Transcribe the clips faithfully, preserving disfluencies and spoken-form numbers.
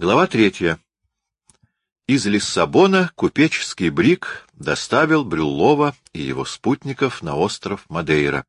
Глава третья. Из Лиссабона купеческий бриг доставил Брюллова и его спутников на остров Мадейра,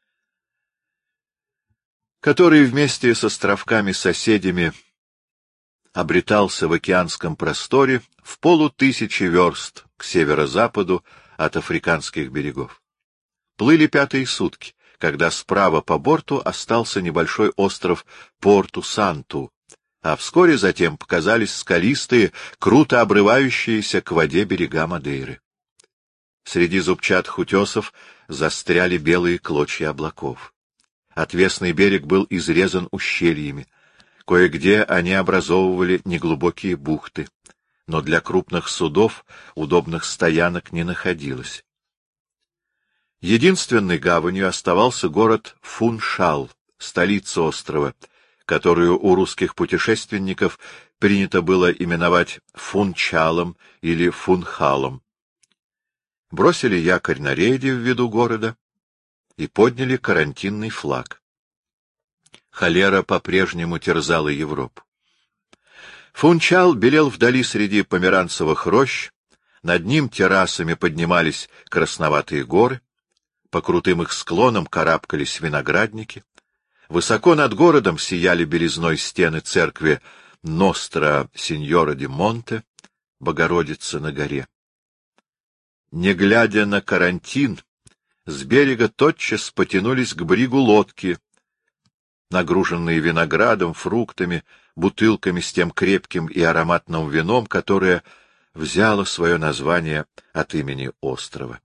который вместе с островками-соседями обретался в океанском просторе в полутысячи верст к северо-западу от африканских берегов. Плыли пятые сутки, когда справа по борту остался небольшой остров Порту-Санту, а вскоре затем показались скалистые, круто обрывающиеся к воде берега Мадейры. Среди зубчатых утесов застряли белые клочья облаков. Отвесный берег был изрезан ущельями. Кое-где они образовывали неглубокие бухты, но для крупных судов удобных стоянок не находилось. Единственной гаванью оставался город Фуншал, столица острова, которую у русских путешественников принято было именовать Фунчалом или Фунхалом. Бросили якорь на рейде в виду города и подняли карантинный флаг. Холера по-прежнему терзала Европу. Фунчал белел вдали среди померанцевых рощ, над ним террасами поднимались красноватые горы, по крутым их склонам карабкались виноградники. Высоко над городом сияли белизной стены церкви Ностра Синьора ди Монте, Богородица на горе. Не глядя на карантин, с берега тотчас потянулись к бригу лодки, нагруженные виноградом, фруктами, бутылками с тем крепким и ароматным вином, которое взяло свое название от имени острова.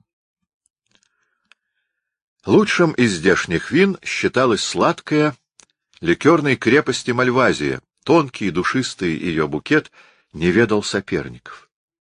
Лучшим из здешних вин считалась сладкая ликерной крепости Мальвазия. Тонкий и душистый ее букет не ведал соперников.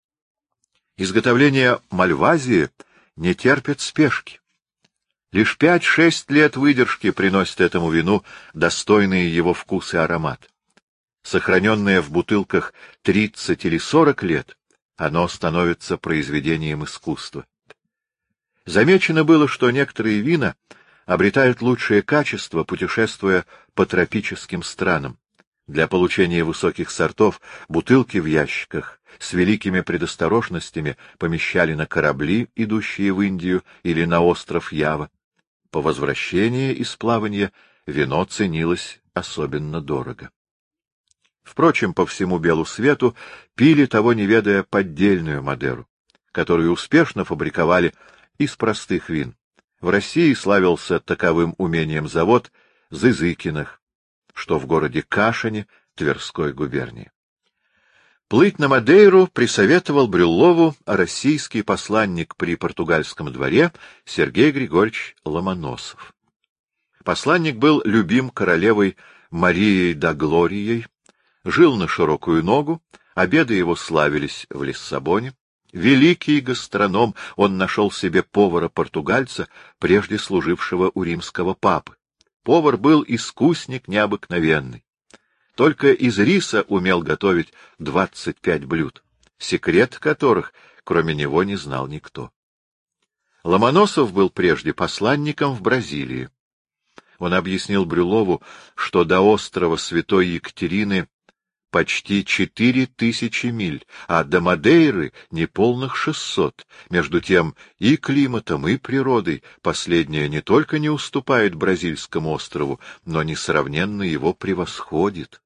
Изготовление Мальвазии не терпит спешки. Лишь пять-шесть лет выдержки приносят этому вину достойные его вкус и аромат. Сохраненное в бутылках тридцать или сорок лет, оно становится произведением искусства. Замечено было, что некоторые вина обретают лучшее качество, путешествуя по тропическим странам. Для получения высоких сортов бутылки в ящиках с великими предосторожностями помещали на корабли, идущие в Индию или на остров Ява. По возвращении из плавания вино ценилось особенно дорого. Впрочем, по всему белу свету пили, того не ведая, поддельную Мадеру, которую успешно фабриковали из простых вин. В России славился таковым умением завод Зызыкиных, что в городе Кашине Тверской губернии. Плыть на Мадейру присоветовал Брюллову российский посланник при португальском дворе Сергей Григорьевич Ломоносов. Посланник был любим королевой Марией да Глорией, жил на широкую ногу, обеды его славились в Лиссабоне. Великий гастроном, он нашел себе повара-португальца, прежде служившего у римского папы. Повар был искусник необыкновенный. Только из риса умел готовить двадцать пять блюд, секрет которых, кроме него, не знал никто. Ломоносов был прежде посланником в Бразилии. Он объяснил Брюллову, что до острова Святой Екатерины почти четыре тысячи миль, а до Мадейры неполных шестьсот. Между тем и климатом, и природой последняя не только не уступает бразильскому острову, но несравненно его превосходит.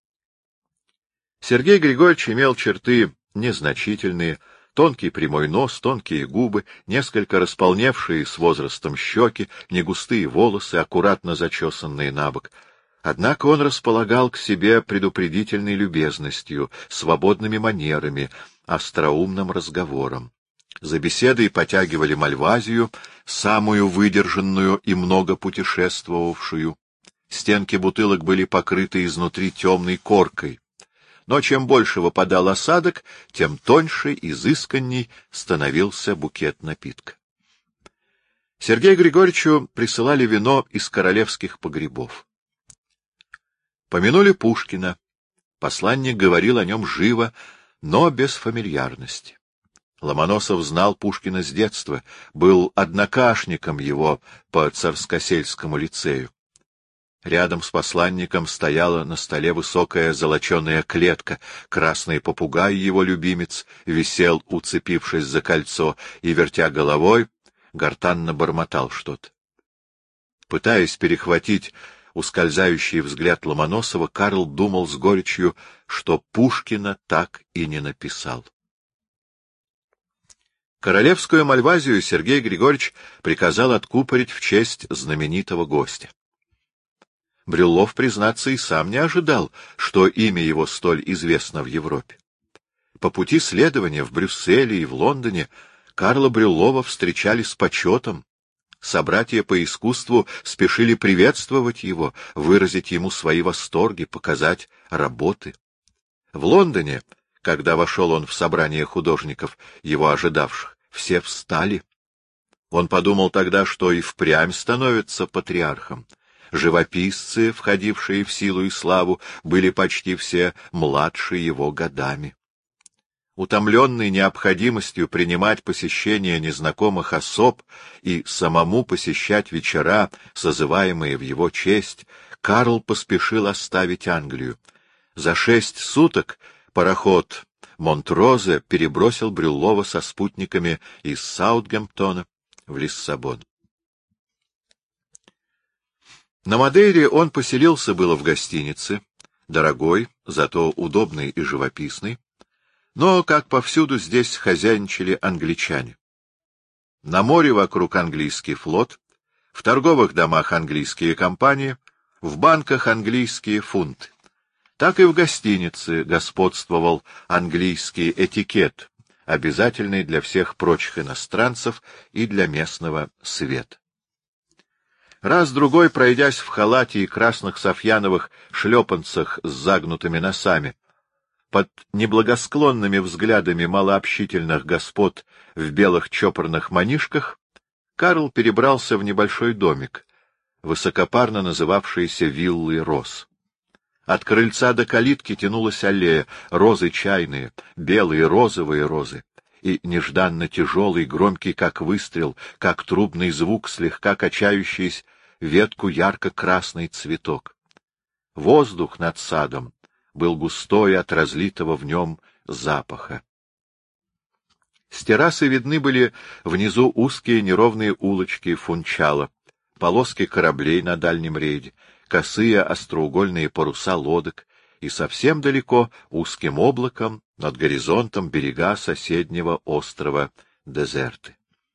Сергей Григорьевич имел черты незначительные, тонкий прямой нос, тонкие губы, несколько располневшие с возрастом щеки, негустые волосы, аккуратно зачесанные набок. Однако он располагал к себе предупредительной любезностью, свободными манерами, остроумным разговором. За беседой потягивали Мальвазию, самую выдержанную и много путешествовавшую. Стенки бутылок были покрыты изнутри темной коркой. Но чем больше выпадал осадок, тем тоньше, изысканней становился букет напитка. Сергею Григорьевичу присылали вино из королевских погребов. Помянули Пушкина. Посланник говорил о нем живо, но без фамильярности. Ломоносов знал Пушкина с детства, был однокашником его по Царскосельскому лицею. Рядом с посланником стояла на столе высокая золоченая клетка, красный попугай, его любимец, висел, уцепившись за кольцо, и, вертя головой, гортанно бормотал что-то. Пытаясь перехватить ускользающий взгляд Ломоносова, Карл думал с горечью, что Пушкина так и не написал. Королевскую Мальвазию Сергей Григорьевич приказал откупорить в честь знаменитого гостя. Брюллов, признаться, и сам не ожидал, что имя его столь известно в Европе. По пути следования в Брюсселе и в Лондоне Карла Брюллова встречали с почетом. Собратья по искусству спешили приветствовать его, выразить ему свои восторги, показать работы. В Лондоне, когда вошел он в собрание художников, его ожидавших, все встали. Он подумал тогда, что и впрямь становится патриархом. Живописцы, входившие в силу и славу, были почти все младше его годами. Утомленный необходимостью принимать посещение незнакомых особ и самому посещать вечера, созываемые в его честь, Карл поспешил оставить Англию. За шесть суток пароход Монтрозе перебросил Брюллова со спутниками из Саутгемптона в Лиссабон. На Мадейре он поселился было в гостинице, дорогой, зато удобный и живописный, но, как повсюду, здесь хозяйничали англичане. На море вокруг английский флот, в торговых домах английские компании, в банках английские фунты. Так и в гостинице господствовал английский этикет, обязательный для всех прочих иностранцев и для местного света. Раз-другой, пройдясь в халате и красных софьяновых шлепанцах с загнутыми носами, под неблагосклонными взглядами малообщительных господ в белых чопорных манишках, Карл перебрался в небольшой домик, высокопарно называвшийся виллой роз. От крыльца до калитки тянулась аллея, розы чайные, белые розовые розы, и нежданно тяжелый, громкий, как выстрел, как трубный звук, слегка качающийся ветку ярко-красный цветок. Воздух над садом был густой от разлитого в нем запаха. С террасы видны были внизу узкие неровные улочки Фунчала, полоски кораблей на дальнем рейде, косые остроугольные паруса лодок, и совсем далеко узким облаком над горизонтом берега соседнего острова Дезерты.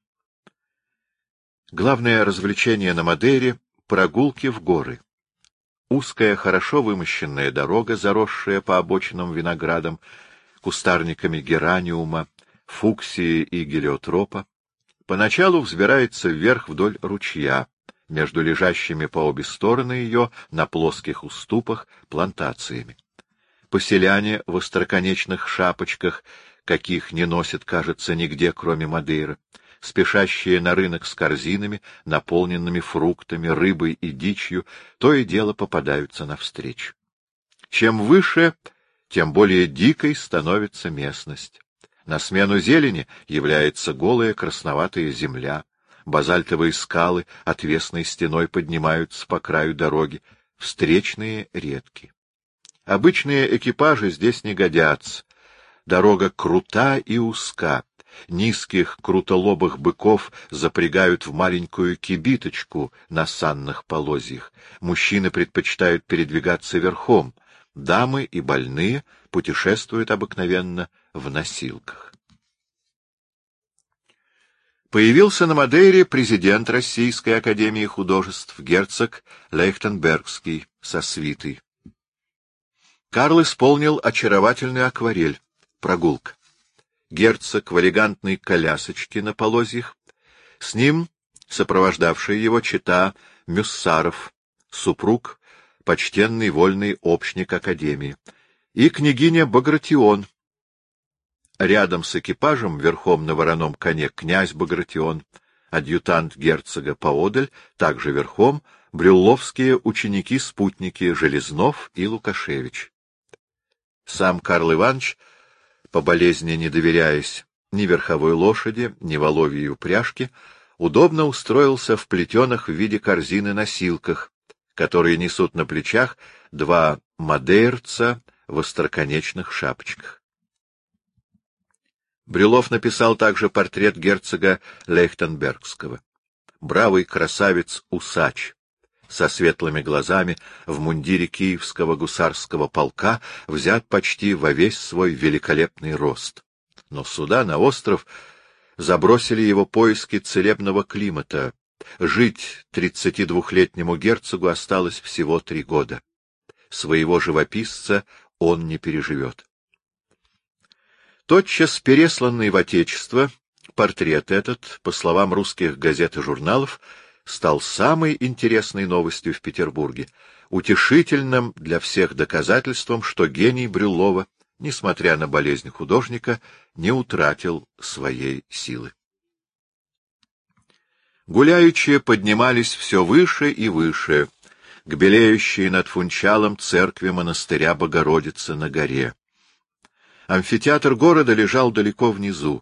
Главное развлечение на Мадейре — прогулки в горы. Узкая, хорошо вымощенная дорога, заросшая по обочинам виноградом, кустарниками гераниума, фуксии и гелиотропа, поначалу взбирается вверх вдоль ручья, между лежащими по обе стороны ее на плоских уступах плантациями. Поселяне в остроконечных шапочках, каких не носят, кажется, нигде, кроме Мадейры, спешащие на рынок с корзинами, наполненными фруктами, рыбой и дичью, то и дело попадаются навстречу. Чем выше, тем более дикой становится местность. На смену зелени является голая красноватая земля, базальтовые скалы отвесной стеной поднимаются по краю дороги, встречные редки. Обычные экипажи здесь не годятся. Дорога крута и узка. Низких крутолобых быков запрягают в маленькую кибиточку на санных полозьях. Мужчины предпочитают передвигаться верхом. Дамы и больные путешествуют обыкновенно в носилках. Появился на Мадейре президент Российской академии художеств, герцог Лейхтенбергский со свитой. Карл исполнил очаровательную акварель «Прогулка». Герцог в элегантной колясочке на полозьях, с ним сопровождавший его чета Мюссаров, супруг, почтенный вольный общник академии, и княгиня Багратион. Рядом с экипажем, верхом на вороном коне, князь Багратион, адъютант герцога поодаль, также верхом, брюлловские ученики-спутники Железнов и Лукашевич. Сам Карл Иванович, по болезни не доверяясь ни верховой лошади, ни воловьей упряжке, удобно устроился в плетеных в виде корзины носилках, которые несут на плечах два мадейрца в остроконечных шапочках. Брюллов написал также портрет герцога Лейхтенбергского. Бравый красавец-усач со светлыми глазами в мундире киевского гусарского полка взят почти во весь свой великолепный рост. Но сюда, на остров, забросили его поиски целебного климата. Жить тридцатидвухлетнему герцогу осталось всего три года. Своего живописца он не переживет. Тотчас пересланный в Отечество, портрет этот, по словам русских газет и журналов, стал самой интересной новостью в Петербурге, утешительным для всех доказательством, что гений Брюллова, несмотря на болезнь художника, не утратил своей силы. Гуляючи поднимались все выше и выше, к белеющей над Фунчалом церкви монастыря Богородицы на горе. Амфитеатр города лежал далеко внизу.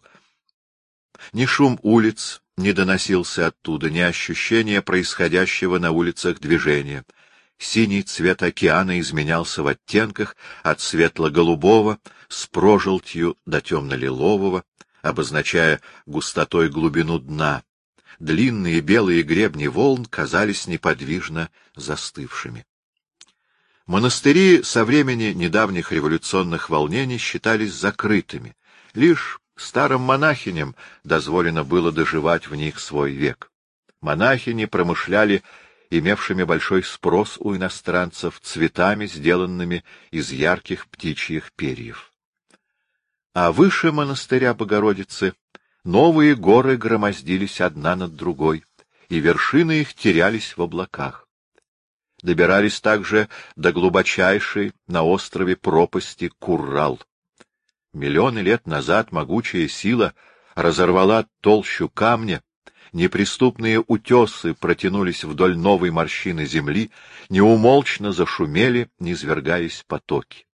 Ни шум улиц не доносился оттуда, ни ощущения происходящего на улицах движения. Синий цвет океана изменялся в оттенках от светло-голубого с прожилтью до темно-лилового, обозначая густотой глубину дна. Длинные белые гребни волн казались неподвижно застывшими. Монастыри со времени недавних революционных волнений считались закрытыми. Лишь старым монахиням дозволено было доживать в них свой век. Монахини промышляли имевшими большой спрос у иностранцев цветами, сделанными из ярких птичьих перьев. А выше монастыря Богородицы новые горы громоздились одна над другой, и вершины их терялись в облаках. Добирались также до глубочайшей на острове пропасти Куррал. Миллионы лет назад могучая сила разорвала толщу камня, неприступные утесы протянулись вдоль новой морщины земли, неумолчно зашумели, низвергаясь потоки.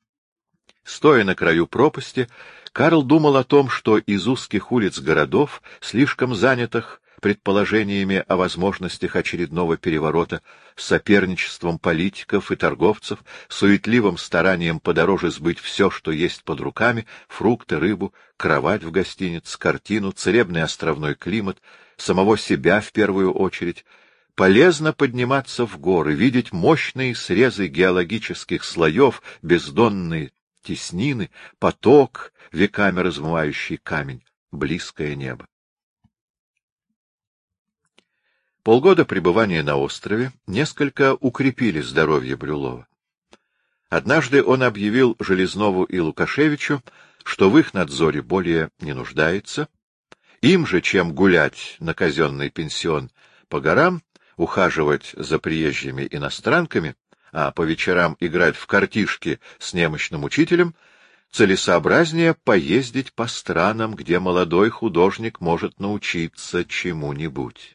Стоя на краю пропасти, Карл думал о том, что из узких улиц городов, слишком занятых предположениями о возможностях очередного переворота, соперничеством политиков и торговцев, суетливым старанием подороже сбыть все, что есть под руками, фрукты, рыбу, кровать в гостинице, картину, целебный островной климат, самого себя в первую очередь, полезно подниматься в горы, видеть мощные срезы геологических слоев, бездонные теснины, поток, веками размывающий камень, близкое небо. Полгода пребывания на острове несколько укрепили здоровье Брюллова. Однажды он объявил Железнову и Лукашевичу, что в их надзоре более не нуждается, им же, чем гулять на казенный пенсион по горам, ухаживать за приезжими иностранками, а по вечерам играть в картишки с немощным учителем, целесообразнее поездить по странам, где молодой художник может научиться чему-нибудь.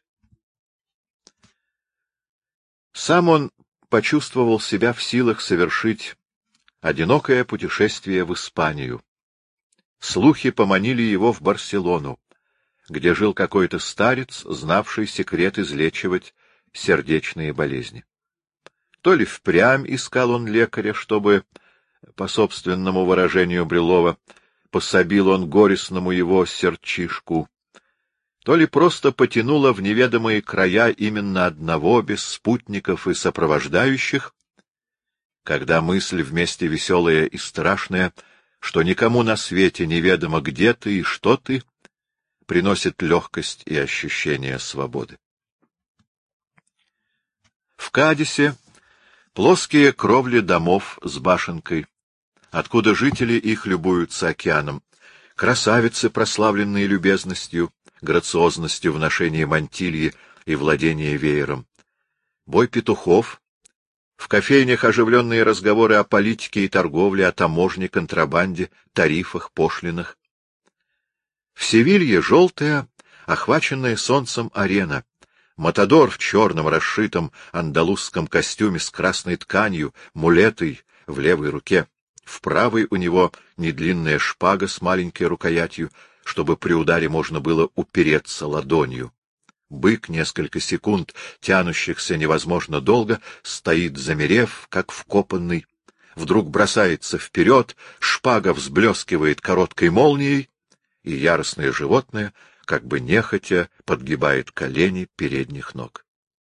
Сам он почувствовал себя в силах совершить одинокое путешествие в Испанию. Слухи поманили его в Барселону, где жил какой-то старец, знавший секрет излечивать сердечные болезни. То ли впрямь искал он лекаря, чтобы, по собственному выражению Брюллова, пособил он горестному его сердчишку, то ли просто потянуло в неведомые края именно одного, без спутников и сопровождающих, когда мысль вместе веселая и страшная, что никому на свете неведомо, где ты и что ты, приносит легкость и ощущение свободы. В Кадисе плоские кровли домов с башенкой, откуда жители их любуются океаном, красавицы, прославленные любезностью, грациозностью в ношении мантильи и владении веером, бой петухов, в кофейнях оживленные разговоры о политике и торговле, о таможне, контрабанде, тарифах, пошлинах. В Севилье желтая, охваченная солнцем арена, матадор в черном расшитом андалузском костюме с красной тканью, мулетой в левой руке, в правой у него недлинная шпага с маленькой рукоятью, чтобы при ударе можно было упереться ладонью. Бык, несколько секунд, тянущихся невозможно долго, стоит замерев, как вкопанный. Вдруг бросается вперед, шпага взблескивает короткой молнией, и яростное животное, как бы нехотя, подгибает колени передних ног.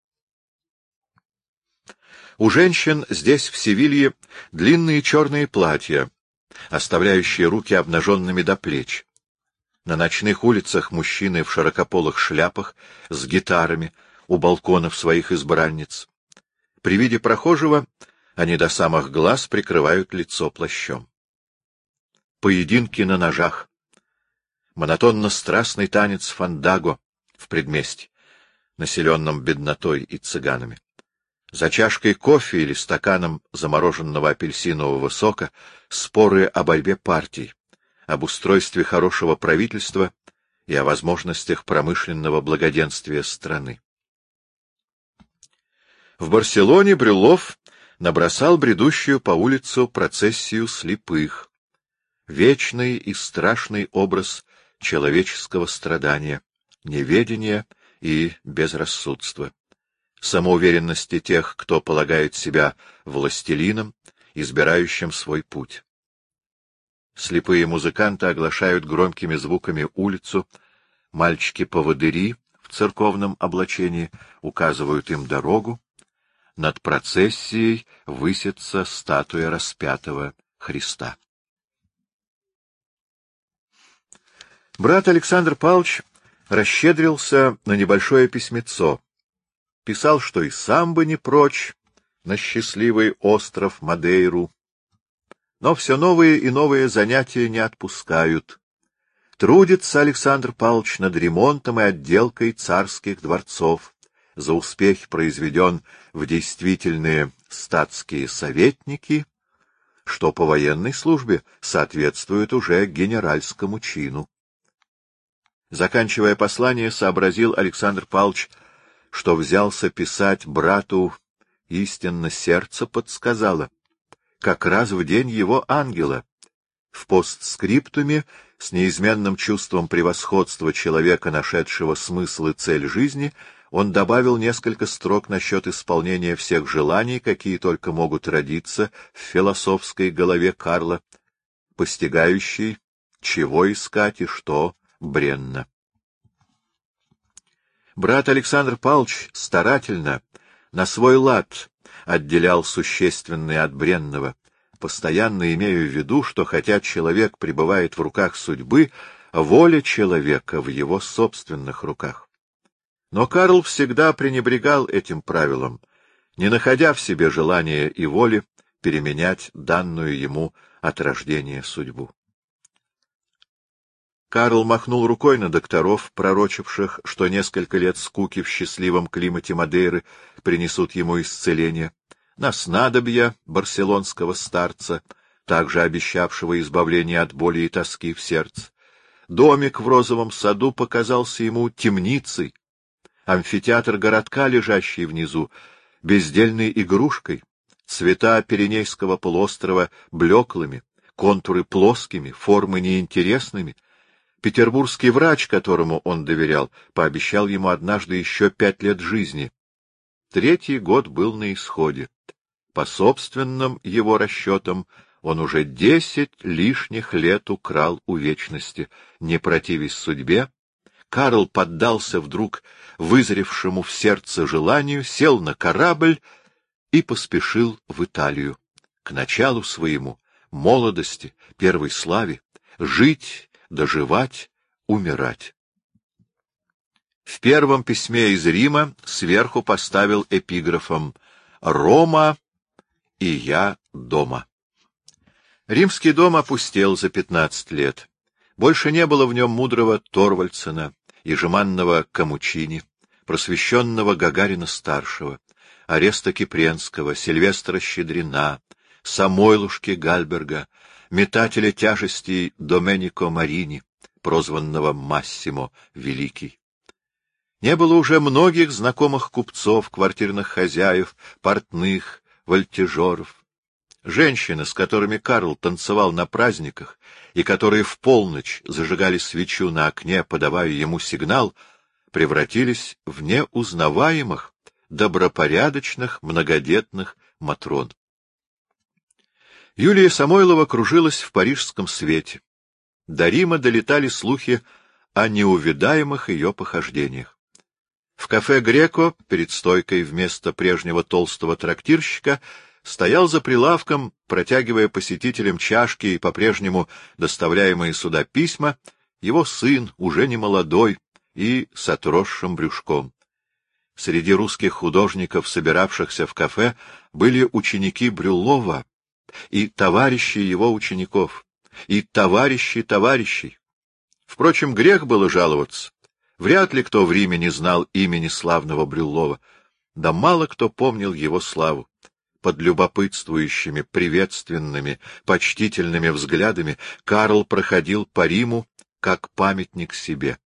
У женщин здесь, в Севилье, длинные черные платья, оставляющие руки обнаженными до плеч. На ночных улицах мужчины в широкополых шляпах с гитарами у балконов своих избранниц. При виде прохожего они до самых глаз прикрывают лицо плащом. Поединки на ножах. Монотонно-страстный танец фандаго в предместье, населенном беднотой и цыганами. За чашкой кофе или стаканом замороженного апельсинового сока споры о борьбе партий, об устройстве хорошего правительства и о возможностях промышленного благоденствия страны. В Барселоне Брюллов набросал бредущую по улицу процессию слепых, вечный и страшный образ человеческого страдания, неведения и безрассудства, самоуверенности тех, кто полагает себя властелином, избирающим свой путь. Слепые музыканты оглашают громкими звуками улицу, мальчики-поводыри в церковном облачении указывают им дорогу, над процессией высится статуя распятого Христа. Брат Александр Павлович расщедрился на небольшое письмецо. Писал, что и сам бы не прочь на счастливый остров Мадейру. Но все новые и новые занятия не отпускают. Трудится Александр Павлович над ремонтом и отделкой царских дворцов. За успех произведен в действительные статские советники, что по военной службе соответствует уже генеральскому чину. Заканчивая послание, сообразил Александр Павлович, что взялся писать брату, истинно сердце подсказало, как раз в день его ангела. В постскриптуме, с неизменным чувством превосходства человека, нашедшего смысл и цель жизни, он добавил несколько строк насчет исполнения всех желаний, какие только могут родиться в философской голове Карла, постигающей, чего искать и что бренно. Брат Александр Павлович старательно, на свой лад, отделял существенное от бренного, постоянно имея в виду, что хотя человек пребывает в руках судьбы, воля человека в его собственных руках. Но Карл всегда пренебрегал этим правилом, не находя в себе желания и воли переменять данную ему от рождения судьбу. Карл махнул рукой на докторов, пророчивших, что несколько лет скуки в счастливом климате Мадейры принесут ему исцеление, на снадобья барселонского старца, также обещавшего избавление от боли и тоски в сердце. Домик в розовом саду показался ему темницей, амфитеатр городка, лежащий внизу, бездельной игрушкой, цвета Пиренейского полуострова блеклыми, контуры плоскими, формы неинтересными. Петербургский врач, которому он доверял, пообещал ему однажды еще пять лет жизни. Третий год был на исходе. По собственным его расчетам, он уже десять лишних лет украл у вечности. Не противясь судьбе, Карл поддался вдруг вызревшему в сердце желанию, сел на корабль и поспешил в Италию, к началу своему, молодости, первой славе, жить, доживать, умирать. В первом письме из Рима сверху поставил эпиграфом «Рома и я дома». Римский дом опустел за пятнадцать лет. Больше не было в нем мудрого Торвальдсена и жеманного Камучини, просвещенного Гагарина-старшего, Ареста Кипренского, Сильвестра Щедрина, Самойлушки Гальберга, метателя тяжестей Доменико Марини, прозванного Массимо Великий. Не было уже многих знакомых купцов, квартирных хозяев, портных, вольтежеров. Женщины, с которыми Карл танцевал на праздниках и которые в полночь зажигали свечу на окне, подавая ему сигнал, превратились в неузнаваемых, добропорядочных, многодетных матрон. Юлия Самойлова кружилась в парижском свете. До Рима долетали слухи о неувидаемых ее похождениях. В кафе «Греко» перед стойкой вместо прежнего толстого трактирщика стоял за прилавком, протягивая посетителям чашки и по-прежнему доставляемые сюда письма, его сын, уже не молодой и с отросшим брюшком. Среди русских художников, собиравшихся в кафе, были ученики Брюллова и товарищи его учеников, и товарищи товарищей. Впрочем, грех было жаловаться. Вряд ли кто в Риме не знал имени славного Брюллова, да мало кто помнил его славу. Под любопытствующими, приветственными, почтительными взглядами Карл проходил по Риму как памятник себе.